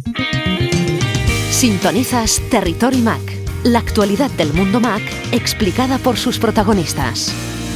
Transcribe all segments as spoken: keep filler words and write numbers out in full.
Sintonizas Territory Mac, la actualidad del mundo Mac explicada por sus protagonistas.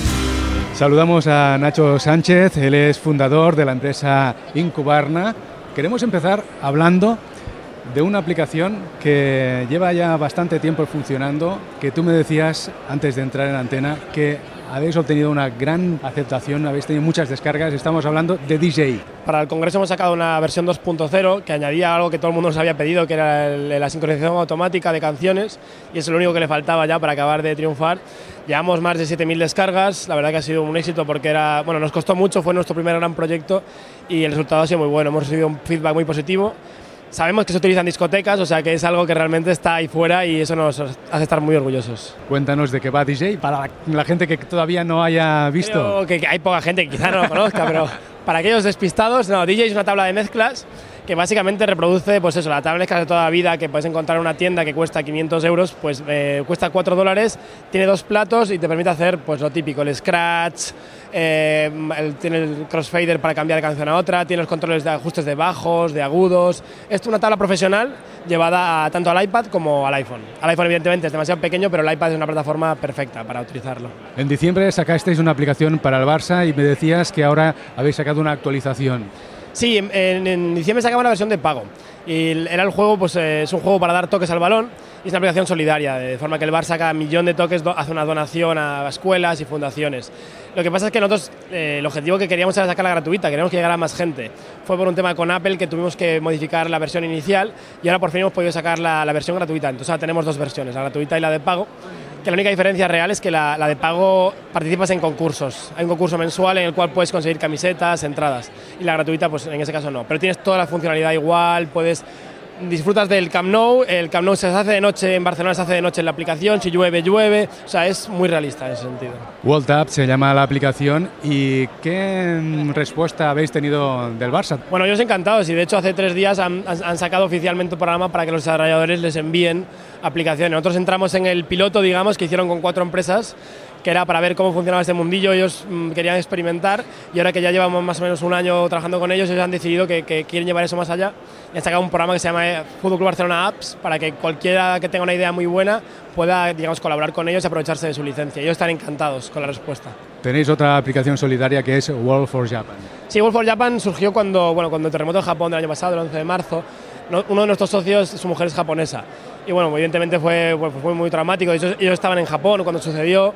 Saludamos a Nacho Sánchez, él es fundador de la empresa Incubarna. Queremos empezar hablando de una aplicación que lleva ya bastante tiempo funcionando, que tú me decías antes de entrar en antena que habéis obtenido una gran aceptación, habéis tenido muchas descargas, estamos hablando de D J. Para el Congreso hemos sacado una versión dos punto cero que añadía algo que todo el mundo nos había pedido, que era el, la sincronización automática de canciones, y es lo único que le faltaba ya para acabar de triunfar. Llevamos más de siete mil descargas, la verdad que ha sido un éxito porque era, bueno, nos costó mucho, fue nuestro primer gran proyecto y el resultado ha sido muy bueno, hemos recibido un feedback muy positivo. Sabemos que se utiliza en discotecas, o sea que es algo que realmente está ahí fuera y eso nos hace estar muy orgullosos. Cuéntanos de qué va D J, para la gente que todavía no haya visto. Creo que, que hay poca gente que quizá no lo conozca, pero para aquellos despistados, no, D J es una tabla de mezclas que básicamente reproduce, pues eso, la tabla de mezclas de toda la vida que puedes encontrar en una tienda que cuesta quinientos euros, pues eh, cuesta cuatro dólares, tiene dos platos y te permite hacer pues lo típico, el scratch, eh, el, tiene el crossfader para cambiar de canción a otra, tiene los controles de ajustes de bajos, de agudos. Esto es una tabla profesional llevada a, tanto al iPad como al iPhone. Al iPhone evidentemente es demasiado pequeño, pero el iPad es una plataforma perfecta para utilizarlo. En diciembre sacasteis una aplicación para el Barça y me decías que ahora habéis sacado una actualización. Sí, en, en diciembre sacamos la versión de pago y era el juego, pues eh, es un juego para dar toques al balón y es una aplicación solidaria, de forma que el Barça cada millón de toques do, hace una donación a escuelas y fundaciones. Lo que pasa es que nosotros, eh, el objetivo que queríamos era sacarla gratuita, queríamos que llegara a más gente. Fue por un tema con Apple que tuvimos que modificar la versión inicial y ahora por fin hemos podido sacar la, la versión gratuita. Entonces ahora tenemos dos versiones, la gratuita y la de pago, que la única diferencia real es que la, la de pago participas en concursos. Hay un concurso mensual en el cual puedes conseguir camisetas, entradas, y la gratuita pues en ese caso no. Pero tienes toda la funcionalidad igual, puedes... disfrutas del Camp Nou, el Camp Nou se hace de noche, en Barcelona se hace de noche en la aplicación, si llueve, llueve, o sea, es muy realista en ese sentido. World Up se llama la aplicación, ¿y qué respuesta habéis tenido del Barça? Bueno, ellos encantados, y de hecho hace tres días han, han sacado oficialmente un programa para que los desarrolladores les envíen aplicaciones. Nosotros entramos en el piloto, digamos, que hicieron con cuatro empresas, que era para ver cómo funcionaba este mundillo. Ellos mmm, querían experimentar y ahora que ya llevamos más o menos un año trabajando con ellos, ellos han decidido que, que quieren llevar eso más allá y han sacado un programa que se llama Fútbol Club Barcelona Apps para que cualquiera que tenga una idea muy buena pueda, digamos, colaborar con ellos y aprovecharse de su licencia. Ellos están encantados con la respuesta. Tenéis otra aplicación solidaria que es World for Japan. Sí, World for Japan surgió cuando, bueno, cuando el terremoto en Japón del año pasado, el once de marzo, no, uno de nuestros socios, su mujer es japonesa y bueno, evidentemente fue, fue, fue muy traumático. Ellos, ellos estaban en Japón cuando sucedió.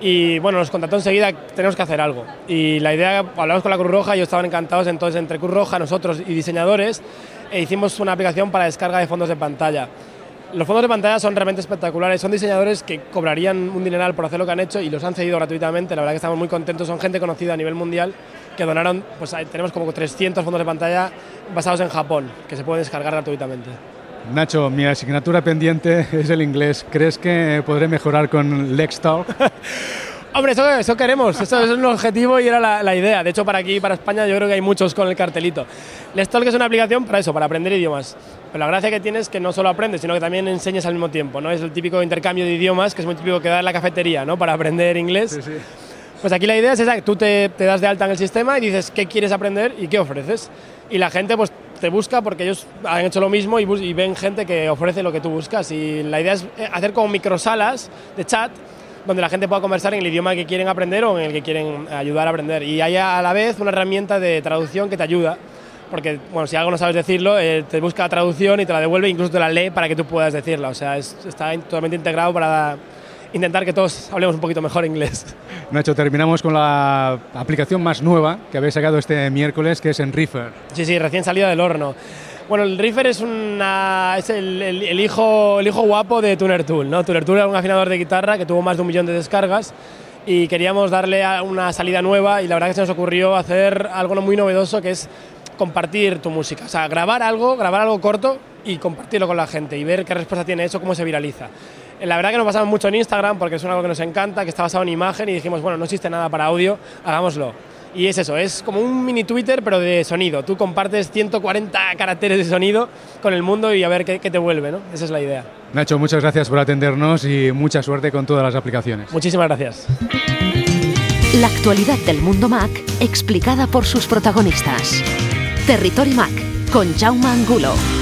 Y bueno, nos contactó enseguida, tenemos que hacer algo. Y la idea, hablamos con la Cruz Roja y ellos estaban encantados, entonces entre Cruz Roja, nosotros y diseñadores, e hicimos una aplicación para descarga de fondos de pantalla. Los fondos de pantalla son realmente espectaculares, son diseñadores que cobrarían un dineral por hacer lo que han hecho y los han cedido gratuitamente, la verdad que estamos muy contentos, son gente conocida a nivel mundial que donaron, pues tenemos como trescientos fondos de pantalla basados en Japón, que se pueden descargar gratuitamente. Nacho, mi asignatura pendiente es el inglés. ¿Crees que podré mejorar con Let's Talk? Hombre, eso, eso queremos, eso, eso es un objetivo y era la, la idea. De hecho, para aquí, para España, yo creo que hay muchos con el cartelito. Let's Talk es una aplicación para eso, para aprender idiomas. Pero la gracia que tiene es que no solo aprendes, sino que también enseñas al mismo tiempo, ¿no? Es el típico intercambio de idiomas, que es muy típico que da en la cafetería, ¿no? Para aprender inglés. Sí, sí. Pues aquí la idea es esa, que tú te, te das de alta en el sistema y dices qué quieres aprender y qué ofreces. Y la gente, pues, te busca porque ellos han hecho lo mismo y, bus- y ven gente que ofrece lo que tú buscas. Y la idea es hacer como microsalas de chat donde la gente pueda conversar en el idioma que quieren aprender o en el que quieren ayudar a aprender. Y hay a la vez una herramienta de traducción que te ayuda, porque bueno, si algo no sabes decirlo, eh, te busca la traducción y te la devuelve, incluso te la lee para que tú puedas decirla. O sea, es, está totalmente integrado para intentar que todos hablemos un poquito mejor inglés. Nacho, terminamos con la aplicación más nueva que habéis sacado este miércoles, que es Enreefer. Sí, sí, recién salida del horno. Bueno, el Reefer es, una, es el, el, el, hijo, el hijo guapo de Tuner Tool, ¿no? Tuner Tool era un afinador de guitarra que tuvo más de un millón de descargas y queríamos darle una salida nueva y la verdad que se nos ocurrió hacer algo muy novedoso, que es compartir tu música. O sea, grabar algo, grabar algo corto y compartirlo con la gente y ver qué respuesta tiene eso, cómo se viraliza. La verdad que nos basamos mucho en Instagram porque es algo que nos encanta, que está basado en imagen y dijimos, bueno, no existe nada para audio, hagámoslo. Y es eso, es como un mini Twitter pero de sonido. Tú compartes ciento cuarenta caracteres de sonido con el mundo y a ver qué, qué te vuelve, ¿no? Esa es la idea. Nacho, muchas gracias por atendernos y mucha suerte con todas las aplicaciones. Muchísimas gracias. La actualidad del mundo Mac explicada por sus protagonistas. Territory Mac con Jaume Angulo.